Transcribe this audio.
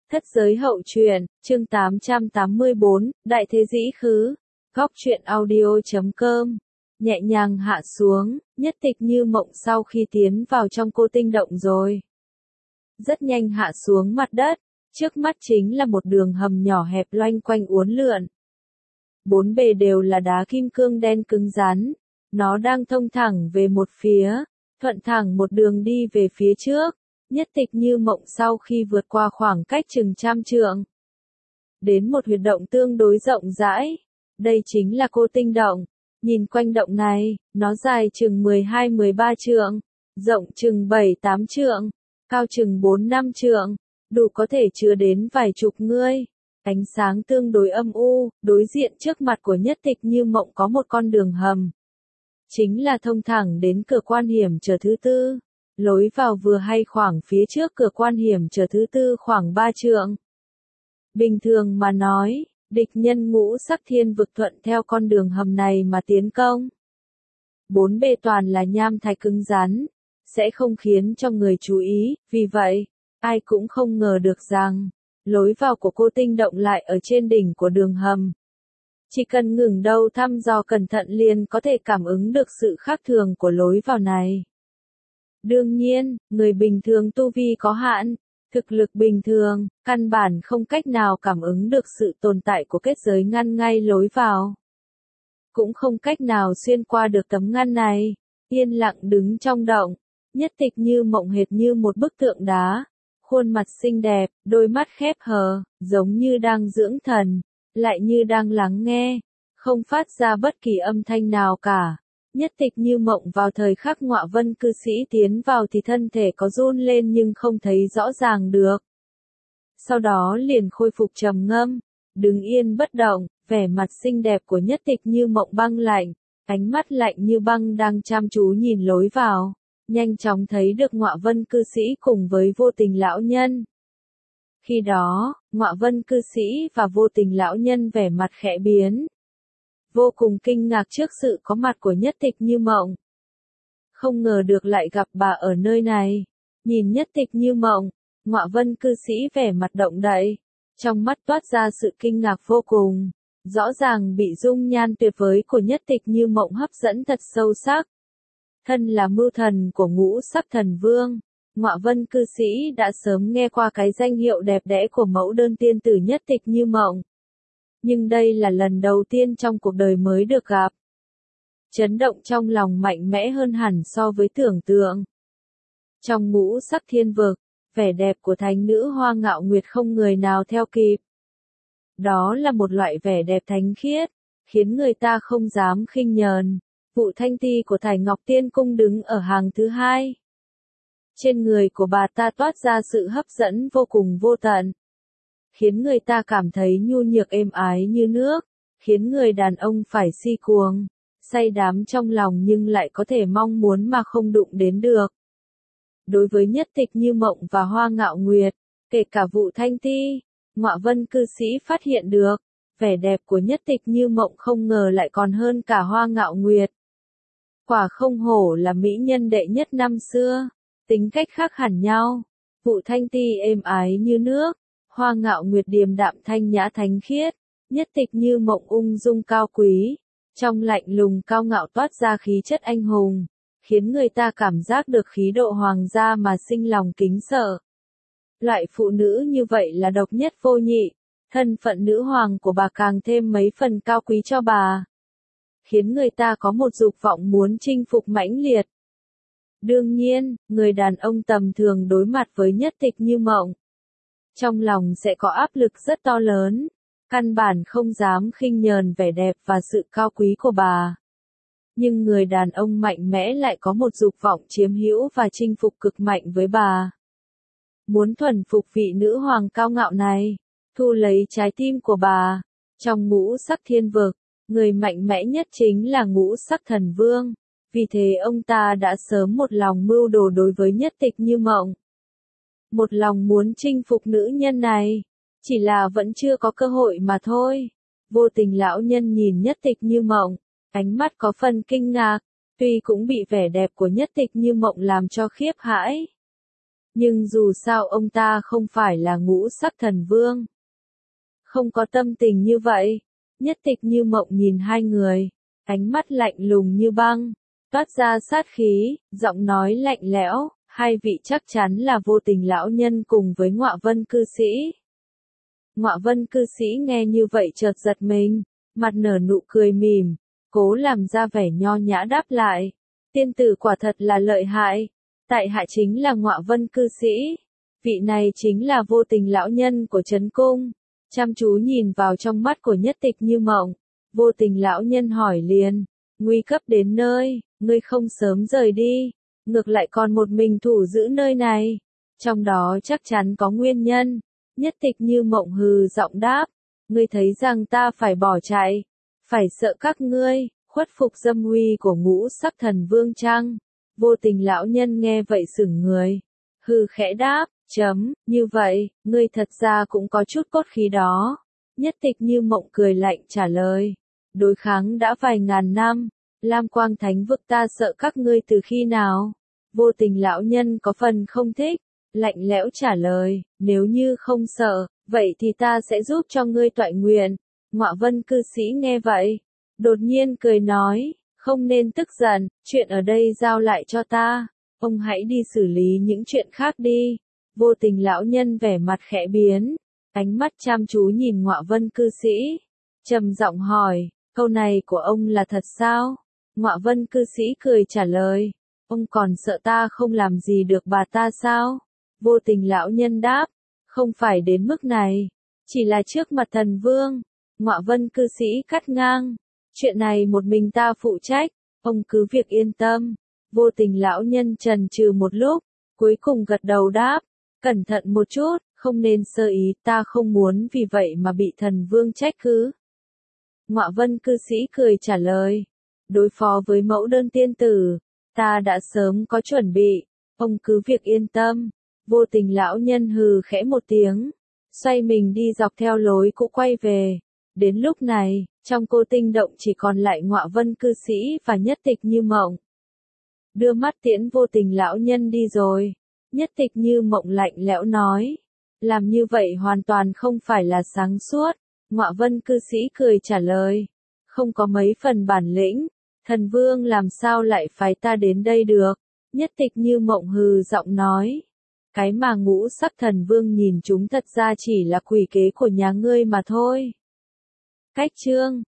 Thất giới hậu truyện, chương 884, Đại thế dĩ khứ. Góc truyện audio.com. Nhẹ nhàng hạ xuống, Nhất Tịch Như mộng sau khi tiến vào trong cô tinh động rồi. Rất nhanh hạ xuống mặt đất, trước mắt chính là một đường hầm nhỏ hẹp loanh quanh uốn lượn. Bốn bề đều là đá kim cương đen cứng rắn, nó đang thông thẳng về một phía, thuận thẳng một đường đi về phía trước. Nhất Tịch Như mộng sau khi vượt qua khoảng cách chừng 100 trượng, đến một huyệt động tương đối rộng rãi. Đây chính là cô tinh động. Nhìn quanh động này, nó dài chừng 12-13 trượng, rộng chừng 7-8 trượng, cao chừng 4-5 trượng, đủ có thể chứa đến vài chục người. Ánh sáng tương đối âm u, đối diện trước mặt của Nhất Tịch Như mộng có một con đường hầm. Chính là thông thẳng đến cửa quan hiểm trở thứ tư. Lối vào vừa hay khoảng phía trước cửa quan hiểm trở thứ tư khoảng 3 trượng. Bình thường mà nói, địch nhân ngũ sắc thiên vực thuận theo con đường hầm này mà tiến công. Bốn bề toàn là nham thạch cứng rắn, sẽ không khiến cho người chú ý, vì vậy, ai cũng không ngờ được rằng, lối vào của cô tinh động lại ở trên đỉnh của đường hầm. Chỉ cần ngừng đầu thăm dò cẩn thận liền có thể cảm ứng được sự khác thường của lối vào này. Đương nhiên, người bình thường tu vi có hạn, thực lực bình thường, căn bản không cách nào cảm ứng được sự tồn tại của kết giới ngăn ngay lối vào. Cũng không cách nào xuyên qua được tấm ngăn này, yên lặng đứng trong động, Nhất Tịch Như mộng hệt như một bức tượng đá, khuôn mặt xinh đẹp, đôi mắt khép hờ, giống như đang dưỡng thần, lại như đang lắng nghe, không phát ra bất kỳ âm thanh nào cả. Nhất Tịch Như mộng vào thời khắc Ngọa Vân cư sĩ tiến vào thì thân thể có run lên nhưng không thấy rõ ràng được. Sau đó liền khôi phục trầm ngâm, đứng yên bất động, vẻ mặt xinh đẹp của Nhất Tịch Như mộng băng lạnh, ánh mắt lạnh như băng đang chăm chú nhìn lối vào, nhanh chóng thấy được Ngọa Vân cư sĩ cùng với Vô Tình lão nhân. Khi đó, Ngọa Vân cư sĩ và Vô Tình lão nhân vẻ mặt khẽ biến. Vô cùng kinh ngạc trước sự có mặt của Nhất Tịch Như mộng. Không ngờ được lại gặp bà ở nơi này. Nhìn Nhất Tịch Như mộng, Ngọa Vân cư sĩ vẻ mặt động đậy, trong mắt toát ra sự kinh ngạc vô cùng. Rõ ràng bị dung nhan tuyệt vời của Nhất Tịch Như mộng hấp dẫn thật sâu sắc. Thân là mưu thần của ngũ sắc thần vương, Ngọa Vân cư sĩ đã sớm nghe qua cái danh hiệu đẹp đẽ của mẫu đơn tiên tử Nhất Tịch Như mộng. Nhưng đây là lần đầu tiên trong cuộc đời mới được gặp. Chấn động trong lòng mạnh mẽ hơn hẳn so với tưởng tượng. Trong ngũ sắc thiên vực, vẻ đẹp của thánh nữ Hoa Ngạo Nguyệt không người nào theo kịp. Đó là một loại vẻ đẹp thánh khiết, khiến người ta không dám khinh nhờn. Vụ Thanh Ti của Thải Ngọc Tiên Cung đứng ở hàng thứ hai. Trên người của bà ta toát ra sự hấp dẫn vô cùng vô tận, khiến người ta cảm thấy nhu nhược êm ái như nước, khiến người đàn ông phải si cuồng, say đắm trong lòng nhưng lại có thể mong muốn mà không đụng đến được. Đối với Nhất Tịch Như mộng và Hoa Ngạo Nguyệt, kể cả Vụ Thanh Ti, Ngọa Vân cư sĩ phát hiện được, vẻ đẹp của Nhất Tịch Như mộng không ngờ lại còn hơn cả Hoa Ngạo Nguyệt. Quả không hổ là mỹ nhân đệ nhất năm xưa, tính cách khác hẳn nhau. Vụ Thanh Ti êm ái như nước, Hoa Ngạo Nguyệt điềm đạm thanh nhã thánh khiết, Nhất Tịch Như mộng ung dung cao quý, trong lạnh lùng cao ngạo toát ra khí chất anh hùng, khiến người ta cảm giác được khí độ hoàng gia mà sinh lòng kính sợ. Loại phụ nữ như vậy là độc nhất vô nhị, thân phận nữ hoàng của bà càng thêm mấy phần cao quý cho bà, khiến người ta có một dục vọng muốn chinh phục mãnh liệt. Đương nhiên, người đàn ông tầm thường đối mặt với Nhất Tịch Như mộng, trong lòng sẽ có áp lực rất to lớn, căn bản không dám khinh nhờn vẻ đẹp và sự cao quý của bà. Nhưng người đàn ông mạnh mẽ lại có một dục vọng chiếm hữu và chinh phục cực mạnh với bà. Muốn thuần phục vị nữ hoàng cao ngạo này, thu lấy trái tim của bà. Trong ngũ sắc thiên vực, người mạnh mẽ nhất chính là ngũ sắc thần vương, vì thế ông ta đã sớm một lòng mưu đồ đối với Nhất Tịch Như mộng. Một lòng muốn chinh phục nữ nhân này, chỉ là vẫn chưa có cơ hội mà thôi. Vô Tình lão nhân nhìn Nhất Tịch Như mộng, ánh mắt có phần kinh ngạc, tuy cũng bị vẻ đẹp của Nhất Tịch Như mộng làm cho khiếp hãi. Nhưng dù sao ông ta không phải là ngũ sắc thần vương. Không có tâm tình như vậy. Nhất Tịch Như Mộng nhìn hai người, ánh mắt lạnh lùng như băng, toát ra sát khí, giọng nói lạnh lẽo, hai vị chắc chắn là Vô Tình lão nhân cùng với Ngọa Vân cư sĩ. Ngọa Vân cư sĩ nghe như vậy chợt giật mình, mặt nở nụ cười mỉm, cố làm ra vẻ nho nhã đáp lại. Tiên tử quả thật là lợi hại, tại hạ chính là Ngọa Vân cư sĩ, vị này chính là Vô Tình lão nhân của Trấn Cung. Chăm chú nhìn vào trong mắt của Nhất Tịch Như Mộng, Vô Tình lão nhân hỏi liền, nguy cấp đến nơi, ngươi không sớm rời đi, ngược lại còn một mình thủ giữ nơi này, trong đó chắc chắn có nguyên nhân. Nhất Tịch Như Mộng hừ giọng đáp, ngươi thấy rằng ta phải bỏ chạy, phải sợ các ngươi khuất phục dâm uy của ngũ sắc thần vương chăng? Vô Tình lão nhân nghe vậy sững người, hừ khẽ đáp, như vậy, ngươi thật ra cũng có chút cốt khí đó. Nhất Tịch Như Mộng cười lạnh trả lời, đối kháng đã vài ngàn năm, Lam Quang Thánh vực ta sợ các ngươi từ khi nào? Vô Tình lão nhân có phần không thích, lạnh lẽo trả lời, nếu như không sợ, vậy thì ta sẽ giúp cho ngươi toại nguyện. Ngọa Vân cư sĩ nghe vậy, đột nhiên cười nói, không nên tức giận, chuyện ở đây giao lại cho ta, ông hãy đi xử lý những chuyện khác đi. Vô Tình lão nhân vẻ mặt khẽ biến, ánh mắt chăm chú nhìn Ngọa Vân cư sĩ, trầm giọng hỏi, câu này của ông là thật sao? Ngọa Vân cư sĩ cười trả lời, ông còn sợ ta không làm gì được bà ta sao? Vô Tình lão nhân đáp, không phải đến mức này, chỉ là trước mặt thần vương. Ngọa Vân cư sĩ cắt ngang, chuyện này một mình ta phụ trách, ông cứ việc yên tâm. Vô Tình lão nhân chần chừ một lúc, cuối cùng gật đầu đáp, cẩn thận một chút, không nên sơ ý, ta không muốn vì vậy mà bị thần vương trách cứ. Ngọa Vân cư sĩ cười trả lời, đối phó với mẫu đơn tiên tử, ta đã sớm có chuẩn bị, ông cứ việc yên tâm. Vô Tình lão nhân hừ khẽ một tiếng, xoay mình đi dọc theo lối cũ quay về. Đến lúc này, trong Cô Tinh động chỉ còn lại Ngọa Vân cư sĩ và Nhất Tịch Như Mộng. Đưa mắt tiễn Vô Tình lão nhân đi rồi, Nhất Tịch Như Mộng lạnh lẽo nói, làm như vậy hoàn toàn không phải là sáng suốt. Ngọa Vân cư sĩ cười trả lời, không có mấy phần bản lĩnh, thần vương làm sao lại phái ta đến đây được. Nhất Tịch Như Mộng hừ giọng nói, cái mà ngũ sắc thần vương nhìn chúng thật ra chỉ là quỷ kế của nhà ngươi mà thôi. Cách chương